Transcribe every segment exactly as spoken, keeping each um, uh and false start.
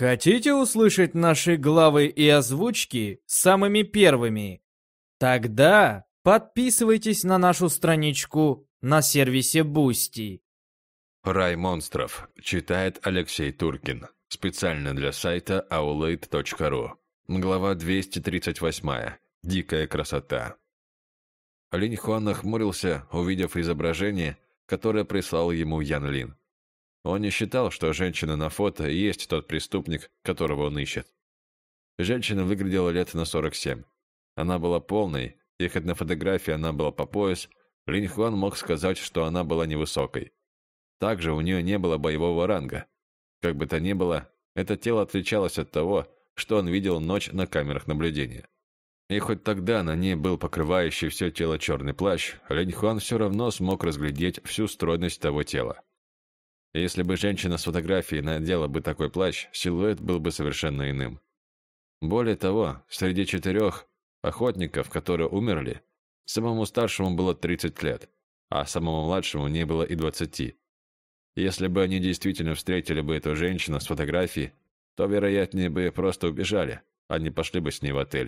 Хотите услышать наши главы и озвучки самыми первыми? Тогда подписывайтесь на нашу страничку на сервисе Boosty. «Рай монстров» читает Алексей Туркин. Специально для сайта аулейт точка ру. Глава двести тридцать восемь. Дикая красота. Линь Хуан нахмурился, увидев изображение, которое прислал ему Ян Лин. Он не считал, что женщина на фото и есть тот преступник, которого он ищет. Женщина выглядела лет на сорок семь. Она была полной, и хоть на фотографии она была по пояс, Линь Хуан мог сказать, что она была невысокой. Также у нее не было боевого ранга. Как бы то ни было, это тело отличалось от того, что он видел ночь на камерах наблюдения. И хоть тогда на ней был покрывающий все тело черный плащ, Линь Хуан все равно смог разглядеть всю стройность того тела. Если бы женщина с фотографией надела бы такой плащ, силуэт был бы совершенно иным. Более того, среди четырех охотников, которые умерли, самому старшему было тридцать лет, а самому младшему не было и двадцати. Если бы они действительно встретили бы эту женщину с фотографией, то, вероятнее, бы просто убежали, а не пошли бы с ней в отель.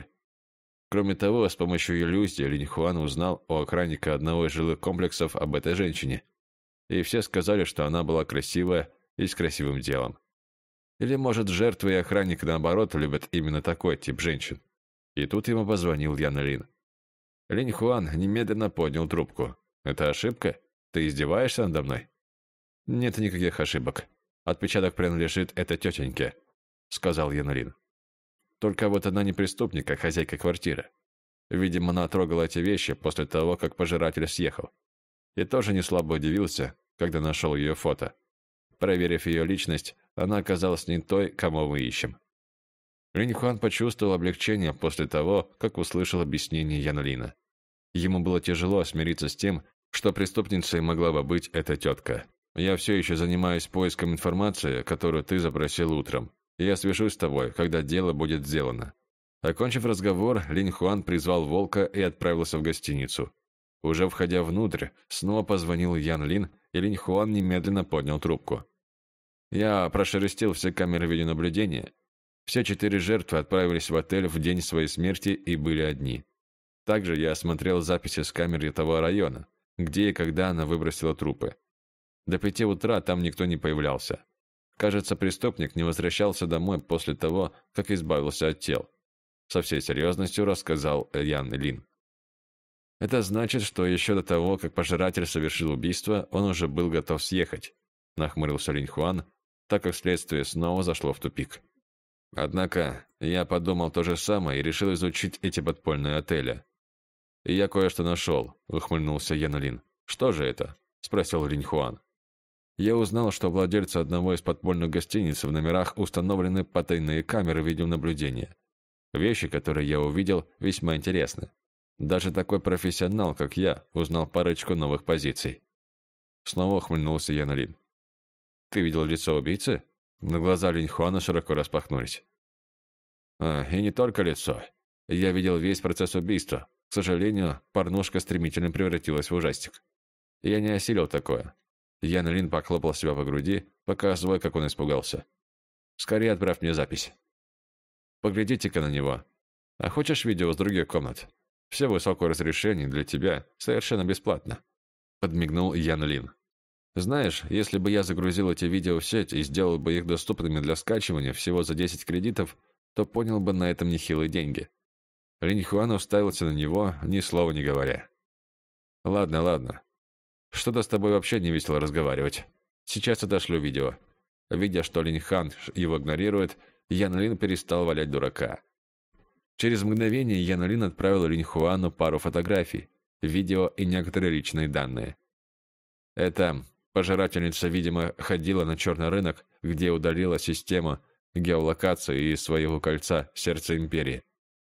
Кроме того, с помощью иллюзии Линь Хуан узнал у охранника одного из жилых комплексов об этой женщине. И все сказали, что она была красивая и с красивым телом. Или, может, жертвы и охранник, наоборот, любят именно такой тип женщин. И тут ему позвонил Ян Лин. Линь Хуан немедленно поднял трубку. «Это ошибка? Ты издеваешься надо мной?» «Нет никаких ошибок. Отпечаток принадлежит этой тетеньке», — сказал Ян Лин. «Только вот она не преступник, а хозяйка квартиры. Видимо, она трогала эти вещи после того, как пожиратель съехал. И тоже не слабо удивился, когда нашел ее фото. Проверив ее личность, она оказалась не той, кого мы ищем». Линь Хуан почувствовал облегчение после того, как услышал объяснение Ян Лина. Ему было тяжело смириться с тем, что преступницей могла бы быть эта тетка. «Я все еще занимаюсь поиском информации, которую ты запросил утром. Я свяжусь с тобой, когда дело будет сделано». Окончив разговор, Линь Хуан призвал волка и отправился в гостиницу. Уже входя внутрь, снова позвонил Ян Лин, и Линь Хуан немедленно поднял трубку. «Я прошерстил все камеры видеонаблюдения. Все четыре жертвы отправились в отель в день своей смерти и были одни. Также я осмотрел записи с камер того района, где и когда она выбросила трупы. До пяти утра там никто не появлялся. Кажется, преступник не возвращался домой после того, как избавился от тел», — со всей серьезностью рассказал Ян Лин. «Это значит, что еще до того, как пожиратель совершил убийство, он уже был готов съехать», — нахмурился Линь Хуан, так как следствие снова зашло в тупик. «Однако я подумал то же самое и решил изучить эти подпольные отели. И я кое-что нашел», — ухмыльнулся Ян Лин. «Что же это?» — спросил Линь Хуан. «Я узнал, что владельцу одного из подпольных гостиниц в номерах установлены потайные камеры видеонаблюдения. Вещи, которые я увидел, весьма интересны. Даже такой профессионал, как я, узнал парочку новых позиций». Снова ухмыльнулся Ян Лин. «Ты видел лицо убийцы?» На глаза Линь Хуана широко распахнулись. «А, и не только лицо. Я видел весь процесс убийства. К сожалению, порнушка стремительно превратилась в ужастик. Я не осилил такое». Ян Лин похлопал себя по груди, показывая, как он испугался. «Скорее отправь мне запись. Поглядите-ка на него. А хочешь видео с других комнат? Все высокое разрешение для тебя совершенно бесплатно», — подмигнул Ян Лин. «Знаешь, если бы я загрузил эти видео в сеть и сделал бы их доступными для скачивания всего за десять кредитов, то понял бы на этом нехилые деньги». Линь Хуан уставился на него, ни слова не говоря. «Ладно, ладно. Что-то с тобой вообще не весело разговаривать. Сейчас отошлю видео». Видя, что Линь Хуан его игнорирует, Ян Лин перестал валять дурака. Через мгновение Ян Лин отправил Линь Хуану пару фотографий, видео и некоторые личные данные. Эта пожирательница, видимо, ходила на черный рынок, где удалила систему геолокации из своего кольца сердца империи.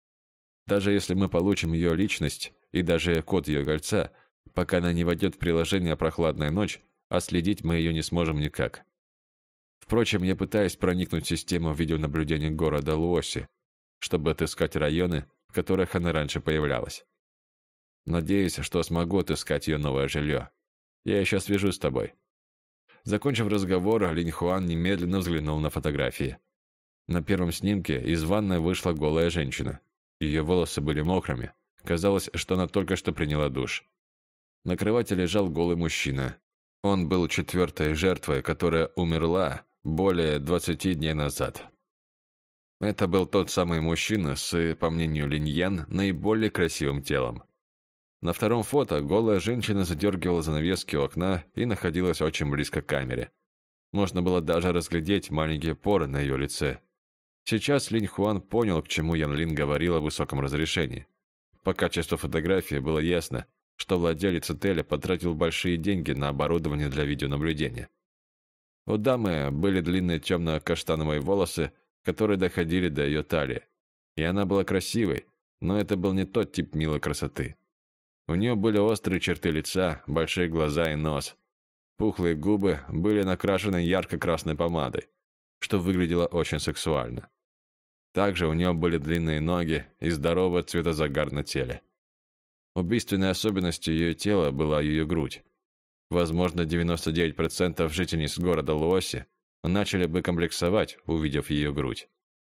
Даже если мы получим ее личность и даже код ее кольца, пока она не войдет в приложение «Прохладная ночь», отследить мы ее не сможем никак. Впрочем, я пытаюсь проникнуть в систему видеонаблюдения города Луоси, чтобы отыскать районы, в которых она раньше появлялась. Надеюсь, что смогу отыскать ее новое жилье. Я еще свяжусь с тобой». Закончив разговор, Линь Хуан немедленно взглянул на фотографии. На первом снимке из ванной вышла голая женщина. Ее волосы были мокрыми. Казалось, что она только что приняла душ. На кровати лежал голый мужчина. Он был четвертой жертвой, которая умерла более двадцати дней назад. Это был тот самый мужчина с, по мнению Линьян, наиболее красивым телом. На втором фото голая женщина задергивала занавески у окна и находилась очень близко к камере. Можно было даже разглядеть маленькие поры на ее лице. Сейчас Линь Хуан понял, к чему Ян Лин говорил о высоком разрешении. По качеству фотографии было ясно, что владелец отеля потратил большие деньги на оборудование для видеонаблюдения. У дамы были длинные темно-каштановые волосы, которые доходили до ее талии. И она была красивой, но это был не тот тип милой красоты. У нее были острые черты лица, большие глаза и нос. Пухлые губы были накрашены ярко-красной помадой, что выглядело очень сексуально. Также у нее были длинные ноги и здоровый цветозагар на теле. Убийственной особенностью ее тела была ее грудь. Возможно, девяносто девять процентов жительниц города Луоси начали бы комплексовать, увидев ее грудь.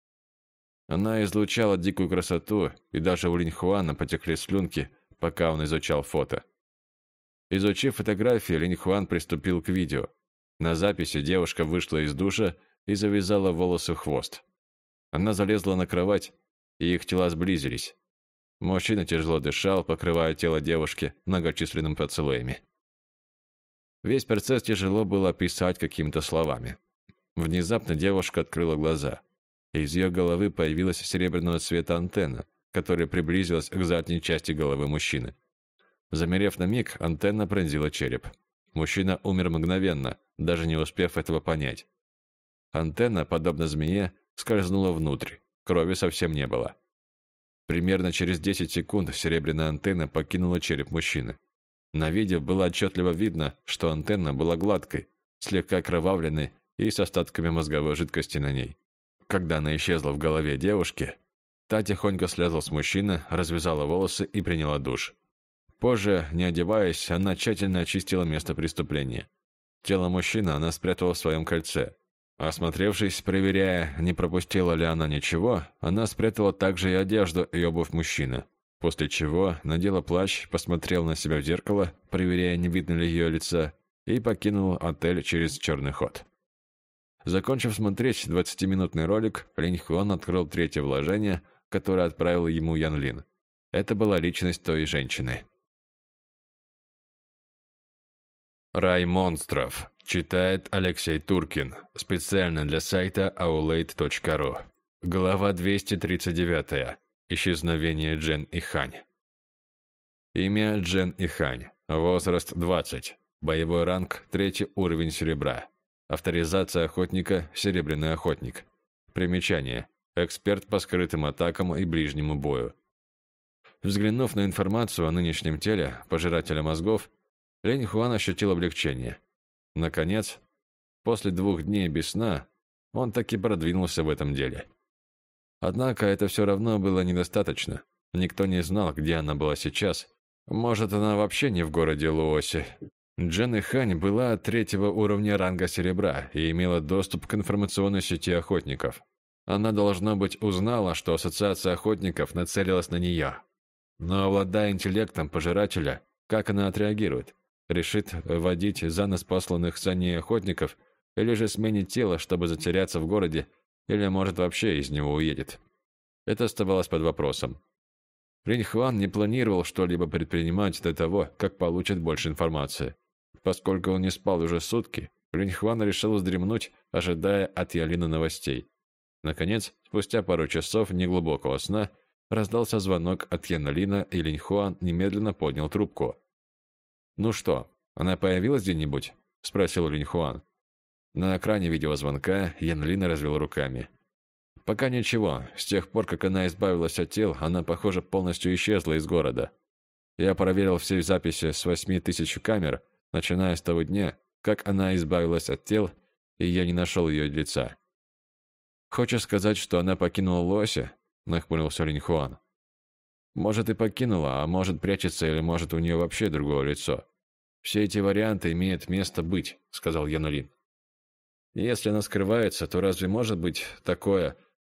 Она излучала дикую красоту, и даже у Линь Хуана потекли слюнки, пока он изучал фото. Изучив фотографии, Линь Хуан приступил к видео. На записи девушка вышла из душа и завязала волосы в хвост. Она залезла на кровать, и их тела сблизились. Мужчина тяжело дышал, покрывая тело девушки многочисленными поцелуями. Весь процесс тяжело было описать какими-то словами. Внезапно девушка открыла глаза. Из ее головы появилась серебряного цвета антенна, которая приблизилась к задней части головы мужчины. Замерев на миг, антенна пронзила череп. Мужчина умер мгновенно, даже не успев этого понять. Антенна, подобно змее, скользнула внутрь. Крови совсем не было. Примерно через десять секунд серебряная антенна покинула череп мужчины. На видео было отчетливо видно, что антенна была гладкой, слегка окровавленной и с остатками мозговой жидкости на ней. Когда она исчезла в голове девушки, та тихонько слезла с мужчины, развязала волосы и приняла душ. Позже, не одеваясь, она тщательно очистила место преступления. Тело мужчины она спрятала в своем кольце. Осмотревшись, проверяя, не пропустила ли она ничего, она спрятала также и одежду и обувь мужчины. После чего надела плащ, посмотрела на себя в зеркало, проверяя, не видно ли ее лица, и покинула отель через черный ход. Закончив смотреть двадцатиминутный ролик, Линь Хуан открыл третье вложение, которое отправил ему Ян Лин. Это была личность той женщины. Рай монстров. Читает Алексей Туркин. Специально для сайта аулейт точка ру. Глава двести тридцать девять. Исчезновение Джен Ихань. Имя Джен Ихань. Возраст двадцать. Боевой ранг третий уровень серебра. Авторизация охотника серебряный охотник. Примечание. Эксперт по скрытым атакам и ближнему бою. Взглянув на информацию о нынешнем теле пожирателя мозгов, Линь Хуан ощутил облегчение. Наконец, после двух дней без сна, он таки продвинулся в этом деле. Однако это все равно было недостаточно. Никто не знал, где она была сейчас. Может, она вообще не в городе Луоси. Джен Ихань была третьего уровня ранга серебра и имела доступ к информационной сети охотников. Она, должно быть, узнала, что ассоциация охотников нацелилась на нее. Но, обладая интеллектом пожирателя, как она отреагирует? Решит водить за нос посланных за ней охотников, или же сменит тело, чтобы затеряться в городе, или, может, вообще из него уедет? Это оставалось под вопросом. Линь Хуан не планировал что-либо предпринимать до того, как получит больше информации. Поскольку он не спал уже сутки, Линь Хуан решил вздремнуть, ожидая от Ялина новостей. Наконец, спустя пару часов неглубокого сна, раздался звонок от Яна Лина, и Линь Хуан немедленно поднял трубку. «Ну что, она появилась где-нибудь?» – спросил Линь Хуан. На экране видеозвонка Ян Лин развел руками. «Пока ничего. С тех пор, как она избавилась от тел, она, похоже, полностью исчезла из города. Я проверил все записи с восьми тысяч камер, начиная с того дня, как она избавилась от тел, и я не нашел ее лица». «Хочешь сказать, что она покинула Луоси?» – нахмурился Линь Хуан. «Может, и покинула, а может, прячется, или может, у нее вообще другое лицо. Все эти варианты имеют место быть», – сказал Ян Лин. «Если она скрывается, то разве может быть такое,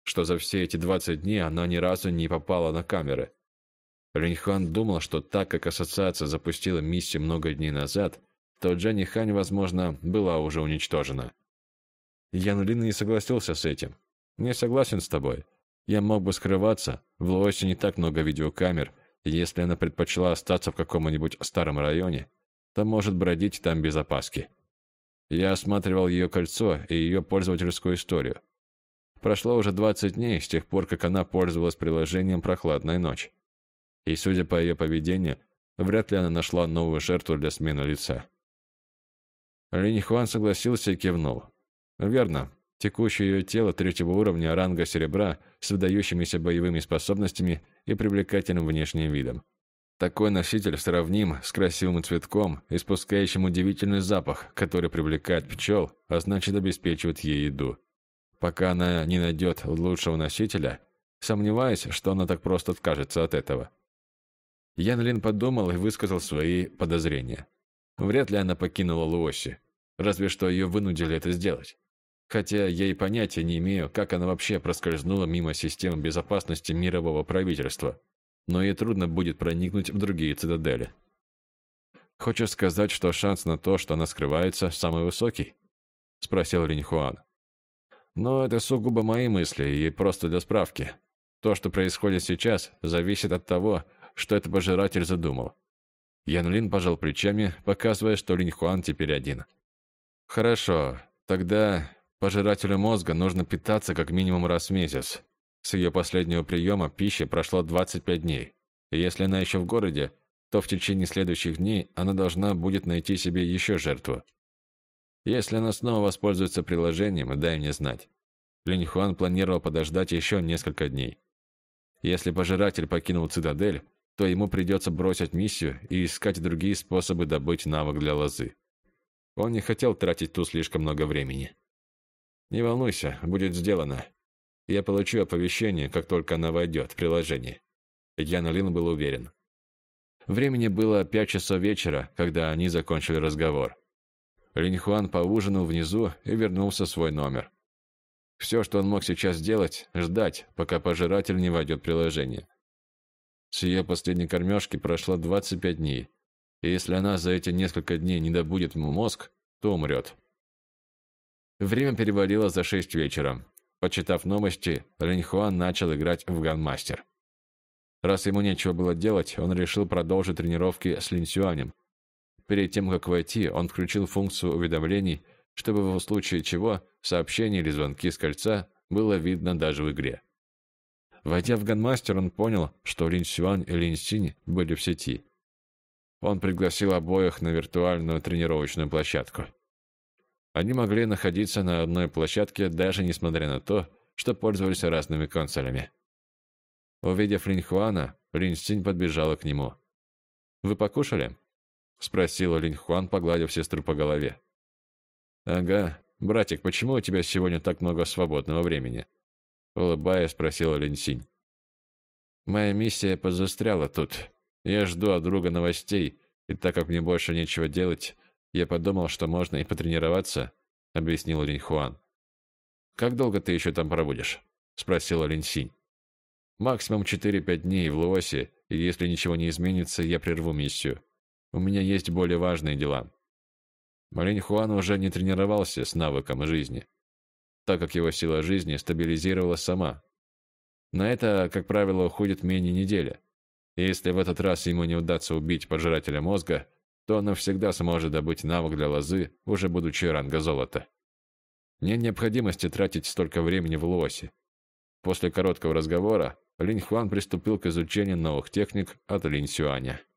что за все эти двадцать дней она ни разу не попала на камеры. Линь Хуан думал, что так как ассоциация запустила миссию много дней назад, то Дженни Хань, возможно, была уже уничтожена. Ян Лин не согласился с этим. «Не согласен с тобой. Я мог бы скрываться. В Луосе не так много видеокамер, и если она предпочла остаться в каком-нибудь старом районе, то может бродить там без опаски. Я осматривал ее кольцо и ее пользовательскую историю. Прошло уже двадцать дней с тех пор, как она пользовалась приложением «Прохладная ночь». И, судя по ее поведению, вряд ли она нашла новую жертву для смены лица». Линь Хуан согласился и кивнул. «Верно. Текущее ее тело третьего уровня ранга серебра с выдающимися боевыми способностями и привлекательным внешним видом. Такой носитель сравним с красивым цветком, испускающим удивительный запах, который привлекает пчел, а значит обеспечивает ей еду. Пока она не найдет лучшего носителя, сомневаюсь, что она так просто откажется от этого». Ян Лин подумал и высказал свои подозрения. Вряд ли она покинула Луоси, разве что ее вынудили это сделать. Хотя я и понятия не имею, как она вообще проскользнула мимо системы безопасности мирового правительства, но ей трудно будет проникнуть в другие цитадели. «Хочешь сказать, что шанс на то, что она скрывается, самый высокий?» – спросил Линь Хуан. «Но это сугубо мои мысли и просто для справки. То, что происходит сейчас, зависит от того, что этот пожиратель задумал». Ян Лин пожал плечами, показывая, что Линь Хуан теперь один. «Хорошо, тогда пожирателю мозга нужно питаться как минимум раз в месяц. С ее последнего приема пищи прошло двадцать пять дней. И если она еще в городе, то в течение следующих дней она должна будет найти себе еще жертву. Если она снова воспользуется приложением, дай мне знать». Линь Хуан планировал подождать еще несколько дней. Если пожиратель покинул цитадель, то ему придется бросить миссию и искать другие способы добыть навык для лозы. Он не хотел тратить тут слишком много времени. «Не волнуйся, будет сделано. Я получу оповещение, как только она войдет в приложение». Ян Лин был уверен. Времени было пять часов вечера, когда они закончили разговор. Линь Хуан поужинал внизу и вернулся в свой номер. Все, что он мог сейчас сделать, ждать, пока пожиратель не войдет в приложение. С ее последней кормежки прошло двадцать пять дней, и если она за эти несколько дней не добудет ему мозг, то умрет. Время перевалило за шесть вечера. Почитав новости, Линь Хуан начал играть в Ганмастер. Раз ему нечего было делать, он решил продолжить тренировки с Линь Сюанем. Перед тем, как войти, он включил функцию уведомлений, чтобы в случае чего сообщения или звонки с кольца было видно даже в игре. Войдя в Ганмастер, он понял, что Линь Сюань и Линь Синь были в сети. Он пригласил обоих на виртуальную тренировочную площадку. Они могли находиться на одной площадке, даже несмотря на то, что пользовались разными консолями. Увидев Линь Хуана, Линь Синь подбежала к нему. «Вы покушали?» – спросила Линь Хуан, погладив сестру по голове. «Ага. Братик, почему у тебя сегодня так много свободного времени?» Улыбаясь, спросила Линь Синь. «Моя миссия позастряла тут. Я жду от друга новостей, и так как мне больше нечего делать, я подумал, что можно и потренироваться», — объяснил Линь Хуан. «Как долго ты еще там пробудешь?» — спросила Линь Синь. «Максимум четыре-пять дней в Луосе, и если ничего не изменится, я прерву миссию. У меня есть более важные дела». Линь Хуан уже не тренировался с навыком жизни, так как его сила жизни стабилизировалась сама. На это, как правило, уходит менее недели. И если в этот раз ему не удастся убить пожирателя мозга, то он навсегда сможет добыть навык для лозы, уже будучи ранга золота. Нет необходимости тратить столько времени в Луосе. После короткого разговора Линь Хуан приступил к изучению новых техник от Линь Сюаня.